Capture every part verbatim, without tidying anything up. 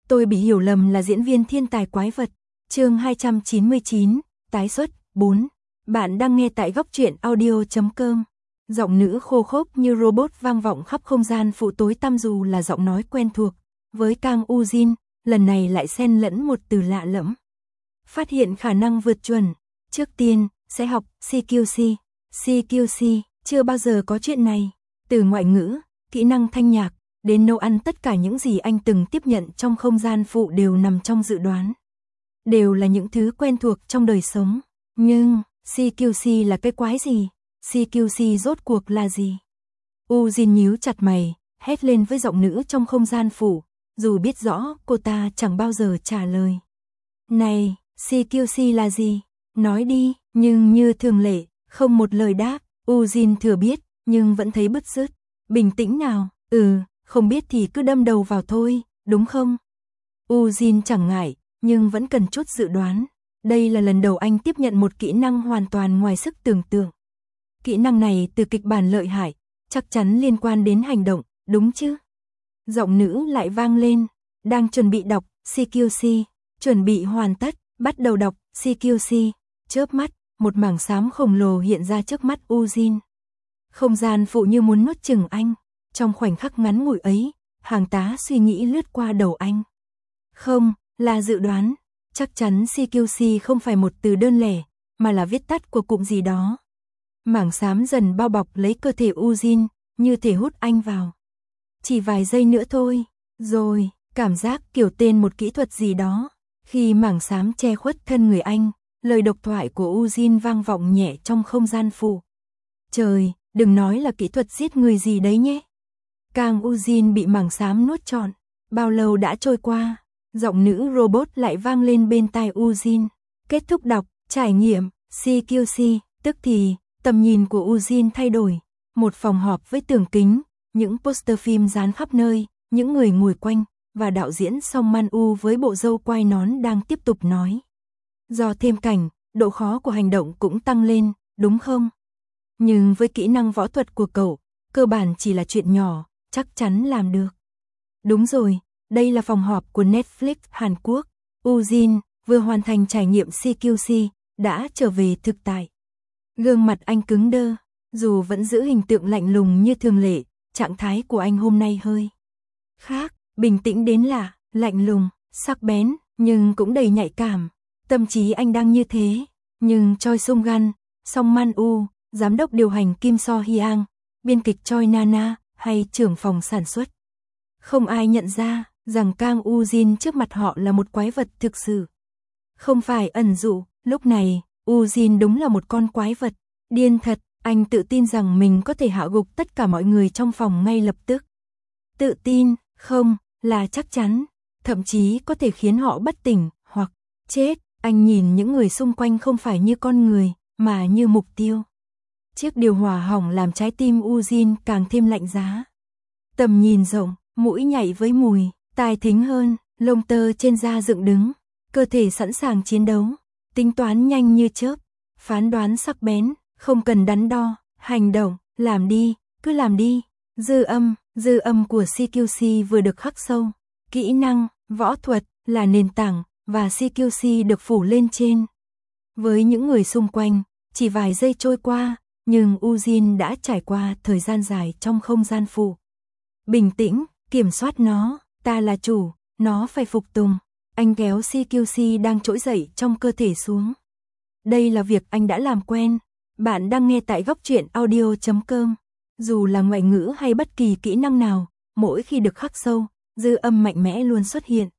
Tôi bị hiểu lầm là diễn viên thiên tài quái vật. Chương hai trăm chín mươi chín, tái xuất, bốn. Bạn đang nghe tại góc truyện audio chấm com. Giọng nữ khô khốc như robot vang vọng khắp không gian phụ tối tăm, dù là giọng nói quen thuộc. Với Kang Woo-jin, lần này lại xen lẫn một từ lạ lẫm. Phát hiện khả năng vượt chuẩn. Trước tiên, sẽ học xê quy xê. xê quy xê, chưa bao giờ có chuyện này. Từ ngoại ngữ, kỹ năng thanh nhạc, đến nấu ăn, tất cả những gì anh từng tiếp nhận trong không gian phụ đều nằm trong dự đoán. Đều là những thứ quen thuộc trong đời sống. Nhưng, xê quy xê là cái quái gì? xê quy xê rốt cuộc là gì? Woo-jin nhíu chặt mày, hét lên với giọng nữ trong không gian phụ, dù biết rõ cô ta chẳng bao giờ trả lời. Này, xê quy xê là gì? Nói đi, nhưng như thường lệ, không một lời đáp. Woo-jin thừa biết, nhưng vẫn thấy bứt rứt. Bình tĩnh nào, ừ, không biết thì cứ đâm đầu vào thôi, đúng không? Woo-jin chẳng ngại, nhưng vẫn cần chút dự đoán. Đây là lần đầu anh tiếp nhận một kỹ năng hoàn toàn ngoài sức tưởng tượng. Kỹ năng này từ kịch bản lợi hại, chắc chắn liên quan đến hành động, đúng chứ? Giọng nữ lại vang lên, đang chuẩn bị đọc xê quy xê, chuẩn bị hoàn tất, bắt đầu đọc xê quy xê. Chớp mắt, một mảng xám khổng lồ hiện ra trước mắt Woo-jin. Không gian phụ như muốn nuốt chửng anh. Trong khoảnh khắc ngắn ngủi ấy, hàng tá suy nghĩ lướt qua đầu anh. Không, là dự đoán. Chắc chắn xê quy xê không phải một từ đơn lẻ, mà là viết tắt của cụm gì đó. Mảng xám dần bao bọc lấy cơ thể Woo-jin, như thể hút anh vào. Chỉ vài giây nữa thôi, rồi, cảm giác kiểu tên một kỹ thuật gì đó. Khi mảng xám che khuất thân người anh, lời độc thoại của Woo-jin vang vọng nhẹ trong không gian phụ. Trời, đừng nói là kỹ thuật giết người gì đấy nhé. Kang Woo-jin bị mảng xám nuốt trọn. Bao lâu đã trôi qua? Giọng nữ robot lại vang lên bên tai Woo-jin. Kết thúc đọc, trải nghiệm, xê quy xê, tức thì, tầm nhìn của Woo-jin thay đổi. Một phòng họp với tường kính, những poster phim dán khắp nơi, những người ngồi quanh, và đạo diễn Song Man-woo với bộ râu quai nón đang tiếp tục nói. Do thêm cảnh, độ khó của hành động cũng tăng lên, đúng không? Nhưng với kỹ năng võ thuật của cậu, cơ bản chỉ là chuyện nhỏ, chắc chắn làm được. Đúng rồi, đây là phòng họp của Netflix Hàn Quốc. Woo-jin vừa hoàn thành trải nghiệm xê quy xê, đã trở về thực tại. Gương mặt anh cứng đơ, dù vẫn giữ hình tượng lạnh lùng như thường lệ, trạng thái của anh hôm nay hơi khác, bình tĩnh đến lạ, lạnh lùng, sắc bén, nhưng cũng đầy nhạy cảm. Tâm trí anh đang như thế, nhưng Choi Sung-gan, Song Man-woo, giám đốc điều hành Kim So-hyang, biên kịch Choi Nana, hay trưởng phòng sản xuất, không ai nhận ra rằng Kang Woo-jin trước mặt họ là một quái vật thực sự. Không phải ẩn dụ, lúc này, Woo-jin đúng là một con quái vật, điên thật, anh tự tin rằng mình có thể hạ gục tất cả mọi người trong phòng ngay lập tức. Tự tin, không, là chắc chắn, thậm chí có thể khiến họ bất tỉnh, hoặc chết. Anh nhìn những người xung quanh không phải như con người, mà như mục tiêu. Chiếc điều hòa hỏng làm trái tim Woo-jin càng thêm lạnh giá. Tầm nhìn rộng, mũi nhạy với mùi, tai thính hơn, lông tơ trên da dựng đứng, cơ thể sẵn sàng chiến đấu, tính toán nhanh như chớp, phán đoán sắc bén, không cần đắn đo, hành động, làm đi, cứ làm đi. Dư âm, dư âm của xê quy xê vừa được khắc sâu, kỹ năng, võ thuật là nền tảng, và xê quy xê được phủ lên trên. Với những người xung quanh, chỉ vài giây trôi qua, nhưng Woo-jin đã trải qua thời gian dài trong không gian phụ. Bình tĩnh, kiểm soát nó, ta là chủ, nó phải phục tùng. Anh kéo xê quy xê đang trỗi dậy trong cơ thể xuống. Đây là việc anh đã làm quen. Bạn đang nghe tại góc truyện audio chấm com. Dù là ngoại ngữ hay bất kỳ kỹ năng nào, mỗi khi được khắc sâu, dư âm mạnh mẽ luôn xuất hiện.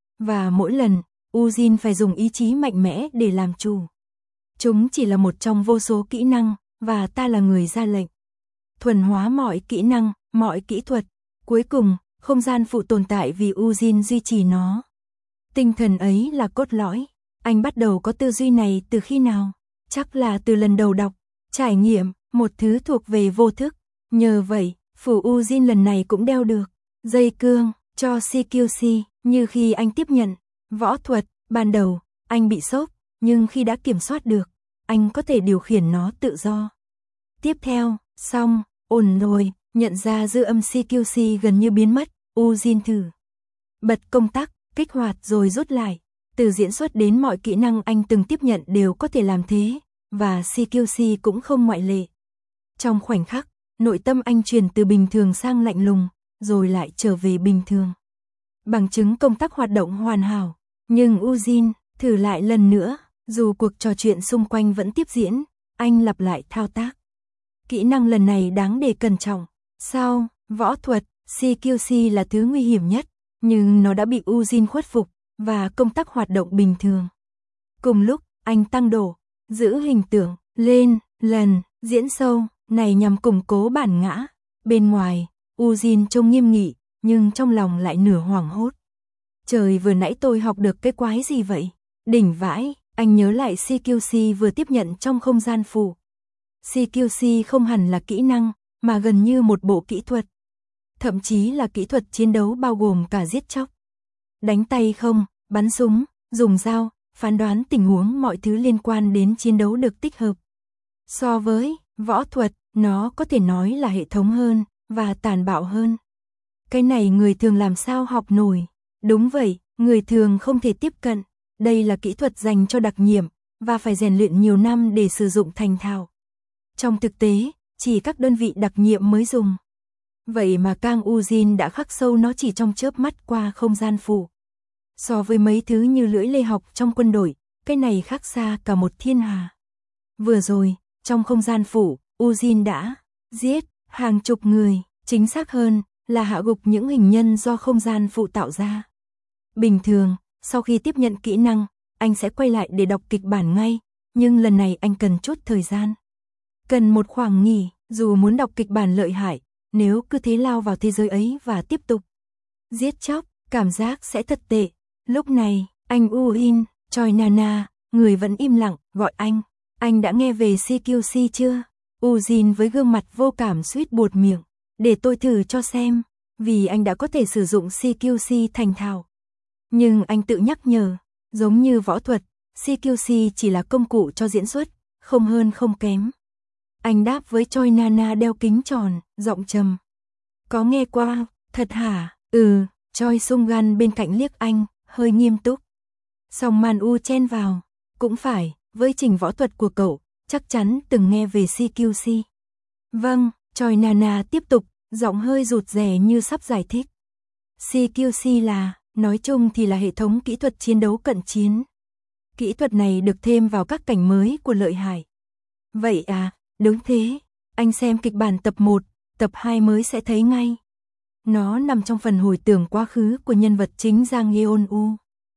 Và mỗi lần, Woo-jin phải dùng ý chí mạnh mẽ để làm chủ. Chúng chỉ là một trong vô số kỹ năng, và ta là người ra lệnh. Thuần hóa mọi kỹ năng, mọi kỹ thuật. Cuối cùng, không gian phụ tồn tại vì Woo-jin duy trì nó. Tinh thần ấy là cốt lõi. Anh bắt đầu có tư duy này từ khi nào? Chắc là từ lần đầu đọc, trải nghiệm, một thứ thuộc về vô thức. Nhờ vậy, phủ Woo-jin lần này cũng đeo được dây cương cho xê quy xê, như khi anh tiếp nhận võ thuật. Ban đầu, anh bị sốc, nhưng khi đã kiểm soát được, anh có thể điều khiển nó tự do. Tiếp theo, xong, ổn rồi, nhận ra dư âm xê quy xê gần như biến mất, Woo-jin thử bật công tắc, kích hoạt rồi rút lại. Từ diễn xuất đến mọi kỹ năng anh từng tiếp nhận đều có thể làm thế, và xê quy xê cũng không ngoại lệ. Trong khoảnh khắc, nội tâm anh chuyển từ bình thường sang lạnh lùng, rồi lại trở về bình thường. Bằng chứng công tắc hoạt động hoàn hảo, nhưng Eugene thử lại lần nữa, dù cuộc trò chuyện xung quanh vẫn tiếp diễn, anh lặp lại thao tác. Kỹ năng lần này đáng để cẩn trọng. Sao, võ thuật, xê quy xê là thứ nguy hiểm nhất, nhưng nó đã bị Eugene khuất phục, và công tắc hoạt động bình thường. Cùng lúc, anh tăng độ, giữ hình tượng, lên, lần, diễn sâu, này nhằm củng cố bản ngã. Bên ngoài, Eugene trông nghiêm nghị, nhưng trong lòng lại nửa hoảng hốt. Trời, vừa nãy tôi học được cái quái gì vậy? Đỉnh vãi, anh nhớ lại xê quy xê vừa tiếp nhận trong không gian phụ. xê quy xê không hẳn là kỹ năng, mà gần như một bộ kỹ thuật. Thậm chí là kỹ thuật chiến đấu bao gồm cả giết chóc. Đánh tay không, bắn súng, dùng dao, phán đoán tình huống, mọi thứ liên quan đến chiến đấu được tích hợp. So với võ thuật, nó có thể nói là hệ thống hơn, và tàn bạo hơn. Cái này người thường làm sao học nổi? Đúng vậy, người thường không thể tiếp cận. Đây là kỹ thuật dành cho đặc nhiệm, và phải rèn luyện nhiều năm để sử dụng thành thạo. Trong thực tế, chỉ các đơn vị đặc nhiệm mới dùng. Vậy mà Kang Eugene đã khắc sâu nó chỉ trong chớp mắt qua không gian phụ. So với mấy thứ như lưỡi lê học trong quân đội, cái này khác xa cả một thiên hà. Vừa rồi, trong không gian phụ, Eugene đã giết hàng chục người, chính xác hơn là hạ gục những hình nhân do không gian phụ tạo ra. Bình thường, sau khi tiếp nhận kỹ năng, anh sẽ quay lại để đọc kịch bản ngay, nhưng lần này anh cần chút thời gian. Cần một khoảng nghỉ, dù muốn đọc kịch bản lợi hại, nếu cứ thế lao vào thế giới ấy và tiếp tục giết chóc, cảm giác sẽ thật tệ. Lúc này, anh Eugene, Choi Nana, người vẫn im lặng, gọi anh. Anh đã nghe về xê quy xê chưa? Eugene với gương mặt vô cảm suýt buột miệng. Để tôi thử cho xem, vì anh đã có thể sử dụng xê quy xê thành thạo. Nhưng anh tự nhắc nhở, giống như võ thuật, xê quy xê chỉ là công cụ cho diễn xuất, không hơn không kém. Anh đáp với Choi Nana đeo kính tròn, giọng trầm. Có nghe qua, thật hả? Ừ, Choi Sung Gan bên cạnh liếc anh, hơi nghiêm túc. Song Man U chen vào, cũng phải, với trình võ thuật của cậu, chắc chắn từng nghe về xê quy xê. Vâng, Choi Nana tiếp tục, giọng hơi rụt rè như sắp giải thích. xê quy xê là, nói chung thì là hệ thống kỹ thuật chiến đấu cận chiến. Kỹ thuật này được thêm vào các cảnh mới của Lợi Hải. Vậy à, đúng thế, anh xem kịch bản tập một, tập hai mới sẽ thấy ngay. Nó nằm trong phần hồi tưởng quá khứ của nhân vật chính Jang Yeon-u.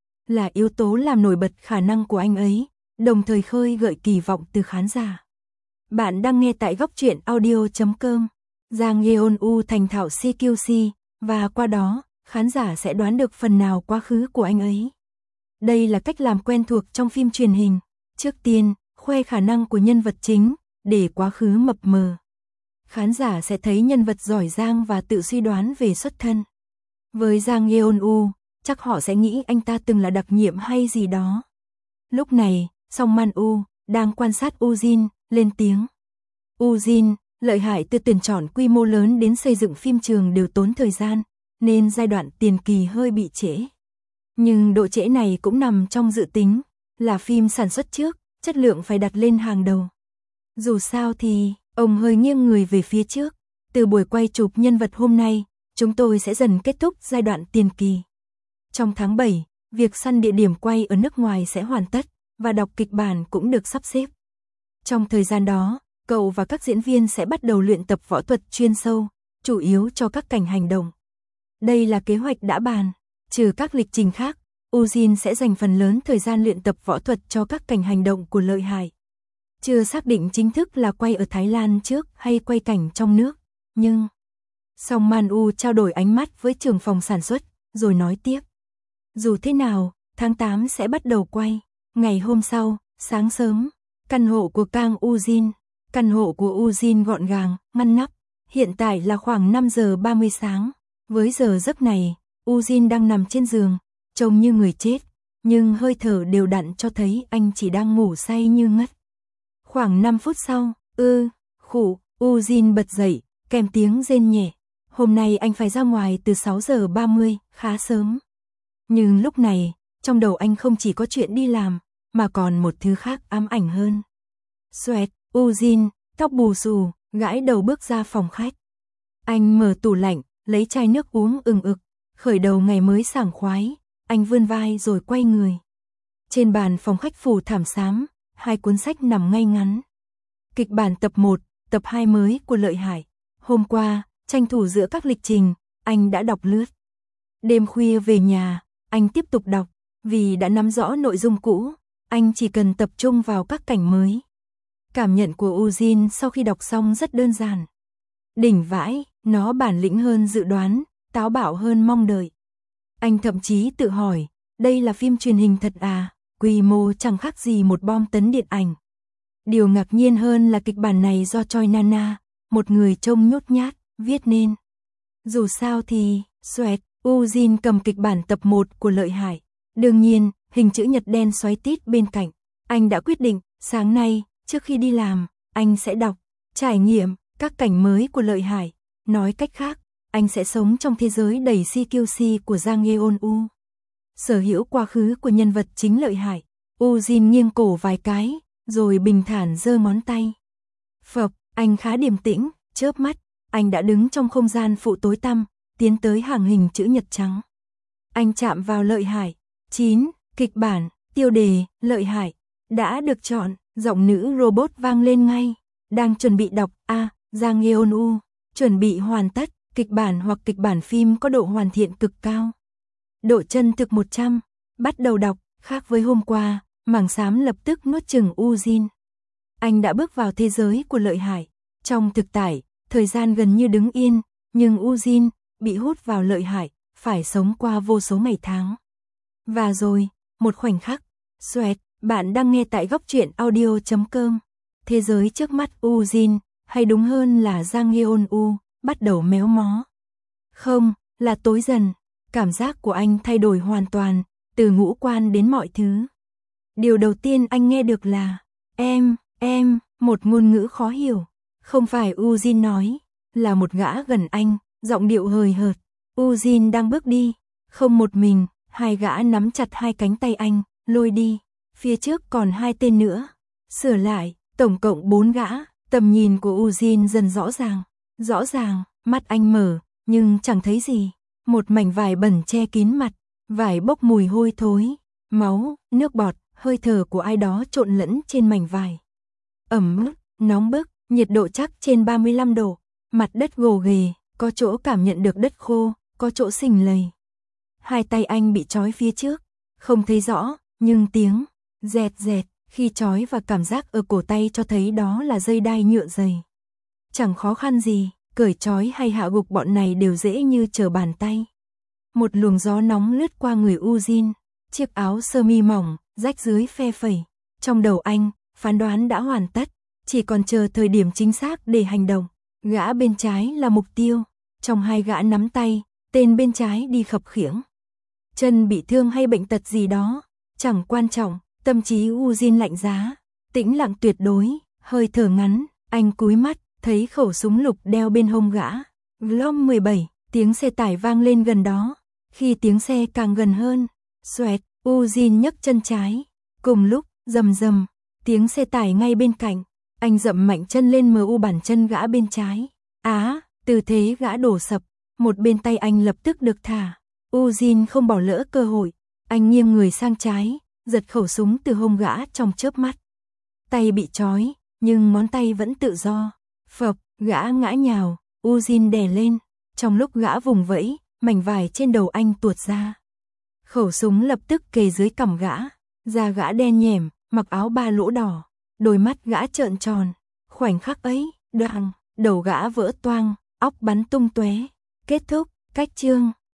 Là yếu tố làm nổi bật khả năng của anh ấy, đồng thời khơi gợi kỳ vọng từ khán giả. Bạn đang nghe tại góc truyện audio chấm com. Jang Yeon-u thành thạo xê quy xê, và qua đó, khán giả sẽ đoán được phần nào quá khứ của anh ấy. Đây là cách làm quen thuộc trong phim truyền hình. Trước tiên, khoe khả năng của nhân vật chính, để quá khứ mập mờ. Khán giả sẽ thấy nhân vật giỏi giang và tự suy đoán về xuất thân. Với Jang Yeon-u, chắc họ sẽ nghĩ anh ta từng là đặc nhiệm hay gì đó. Lúc này, Song Man-u, đang quan sát Eugene, lên tiếng. Eugene, Lợi Hải từ tuyển chọn quy mô lớn đến xây dựng phim trường đều tốn thời gian, nên giai đoạn tiền kỳ hơi bị trễ. Nhưng độ trễ này cũng nằm trong dự tính, là phim sản xuất trước, chất lượng phải đặt lên hàng đầu. Dù sao thì, ông hơi nghiêng người về phía trước, từ buổi quay chụp nhân vật hôm nay, chúng tôi sẽ dần kết thúc giai đoạn tiền kỳ. Trong tháng bảy, việc săn địa điểm quay ở nước ngoài sẽ hoàn tất, và đọc kịch bản cũng được sắp xếp. Trong thời gian đó, cậu và các diễn viên sẽ bắt đầu luyện tập võ thuật chuyên sâu, chủ yếu cho các cảnh hành động. Đây là kế hoạch đã bàn, trừ các lịch trình khác, Eugene sẽ dành phần lớn thời gian luyện tập võ thuật cho các cảnh hành động của Lợi Hải. Chưa xác định chính thức là quay ở Thái Lan trước hay quay cảnh trong nước, nhưng... Song Man-u trao đổi ánh mắt với trưởng phòng sản xuất, rồi nói tiếp. Dù thế nào, tháng tám sẽ bắt đầu quay. Ngày hôm sau, sáng sớm, căn hộ của Kang Eugene. Căn hộ của Eugene gọn gàng, ngăn nắp. Hiện tại là khoảng năm giờ ba mươi sáng. Với giờ giấc này, Eugene đang nằm trên giường, trông như người chết, nhưng hơi thở đều đặn cho thấy anh chỉ đang ngủ say như ngất. Khoảng năm phút sau, ư, khủ, Eugene bật dậy, kèm tiếng rên nhẹ. Hôm nay anh phải ra ngoài từ sáu giờ ba mươi, khá sớm. Nhưng lúc này, trong đầu anh không chỉ có chuyện đi làm, mà còn một thứ khác ám ảnh hơn. Xoẹt, Eugene, tóc bù xù, gãi đầu bước ra phòng khách. Anh mở tủ lạnh, lấy chai nước uống ừng ực, khởi đầu ngày mới sảng khoái, anh vươn vai rồi quay người. Trên bàn phòng khách phủ thảm xám, hai cuốn sách nằm ngay ngắn. Kịch bản tập một, tập hai mới của Lợi Hải. Hôm qua, tranh thủ giữa các lịch trình, anh đã đọc lướt. Đêm khuya về nhà, anh tiếp tục đọc, vì đã nắm rõ nội dung cũ, anh chỉ cần tập trung vào các cảnh mới. Cảm nhận của Eugene sau khi đọc xong rất đơn giản. Đỉnh vãi, nó bản lĩnh hơn dự đoán, táo bạo hơn mong đợi. Anh thậm chí tự hỏi, đây là phim truyền hình thật à, quy mô chẳng khác gì một bom tấn điện ảnh. Điều ngạc nhiên hơn là kịch bản này do Choi Nana, một người trông nhút nhát, viết nên. Dù sao thì, xoẹt, Eugene cầm kịch bản tập một của Lợi Hải. Đương nhiên, hình chữ nhật đen xoáy tít bên cạnh. Anh đã quyết định, sáng nay, trước khi đi làm, anh sẽ đọc, trải nghiệm các cảnh mới của Lợi Hải. Nói cách khác, anh sẽ sống trong thế giới đầy xê quy xê của Jang Yeon-u. Sở hữu quá khứ của nhân vật chính Lợi Hải. Eugene nghiêng cổ vài cái, rồi bình thản giơ ngón tay. Phập, anh khá điềm tĩnh, chớp mắt, anh đã đứng trong không gian phụ tối tăm, tiến tới hàng hình chữ nhật trắng. Anh chạm vào Lợi Hải. chín. Kịch bản, tiêu đề, Lợi Hải. Đã được chọn, giọng nữ robot vang lên ngay. Đang chuẩn bị đọc, a, à, Jang Yeon-u. Chuẩn bị hoàn tất, kịch bản hoặc kịch bản phim có độ hoàn thiện cực cao. Độ chân thực một trăm. Bắt đầu đọc, khác với hôm qua, mảng xám lập tức nuốt chửng Eugene. Anh đã bước vào thế giới của Lợi Hải. Trong thực tại, thời gian gần như đứng yên, nhưng Eugene bị hút vào Lợi Hải, phải sống qua vô số ngày tháng. Và rồi, một khoảnh khắc, xoẹt, bạn đang nghe tại góc truyện audio chấm com. Thế giới trước mắt Eugene, hay đúng hơn là Jang Yeon-u, bắt đầu méo mó. Không, là tối dần, cảm giác của anh thay đổi hoàn toàn, từ ngũ quan đến mọi thứ. Điều đầu tiên anh nghe được là, em, em, một ngôn ngữ khó hiểu. Không phải Eugene nói, là một gã gần anh, giọng điệu hời hợt. Eugene đang bước đi, không một mình, hai gã nắm chặt hai cánh tay anh, lôi đi. Phía trước còn hai tên nữa. Sửa lại, tổng cộng bốn gã. Tầm nhìn của Eugene dần rõ ràng. Rõ ràng, mắt anh mở, nhưng chẳng thấy gì. Một mảnh vải bẩn che kín mặt, vải bốc mùi hôi thối, máu, nước bọt, hơi thở của ai đó trộn lẫn trên mảnh vải. Ẩm ướt, nóng bức, nhiệt độ chắc trên ba mươi lăm độ, mặt đất gồ ghề, có chỗ cảm nhận được đất khô, có chỗ sình lầy. Hai tay anh bị trói phía trước, không thấy rõ, nhưng tiếng dẹt dẹt khi trói và cảm giác ở cổ tay cho thấy đó là dây đai nhựa dày. Chẳng khó khăn gì, cởi trói hay hạ gục bọn này đều dễ như trở bàn tay. Một luồng gió nóng lướt qua người Eugene, chiếc áo sơ mi mỏng, rách dưới phe phẩy. Trong đầu anh, phán đoán đã hoàn tất, chỉ còn chờ thời điểm chính xác để hành động. Gã bên trái là mục tiêu, trong hai gã nắm tay, tên bên trái đi khập khiễng. Chân bị thương hay bệnh tật gì đó, chẳng quan trọng, tâm trí Eugene lạnh giá, tĩnh lặng tuyệt đối, hơi thở ngắn, anh cúi mắt, thấy khẩu súng lục đeo bên hông gã. Glom mười bảy, tiếng xe tải vang lên gần đó, khi tiếng xe càng gần hơn, xoẹt, Eugene nhấc chân trái, cùng lúc, rầm rầm, tiếng xe tải ngay bên cạnh, anh dậm mạnh chân lên mờ u bàn chân gã bên trái. Á, tư thế gã đổ sập, một bên tay anh lập tức được thả. Eugene không bỏ lỡ cơ hội, anh nghiêng người sang trái, giật khẩu súng từ hông gã trong chớp mắt. Tay bị trói, nhưng ngón tay vẫn tự do. Phập, gã ngã nhào, Eugene đè lên, trong lúc gã vùng vẫy, mảnh vải trên đầu anh tuột ra. Khẩu súng lập tức kề dưới cằm gã, da gã đen nhẻm, mặc áo ba lỗ đỏ, đôi mắt gã trợn tròn. Khoảnh khắc ấy, đoàng, đầu gã vỡ toang, óc bắn tung tóe. Kết thúc, cách chương.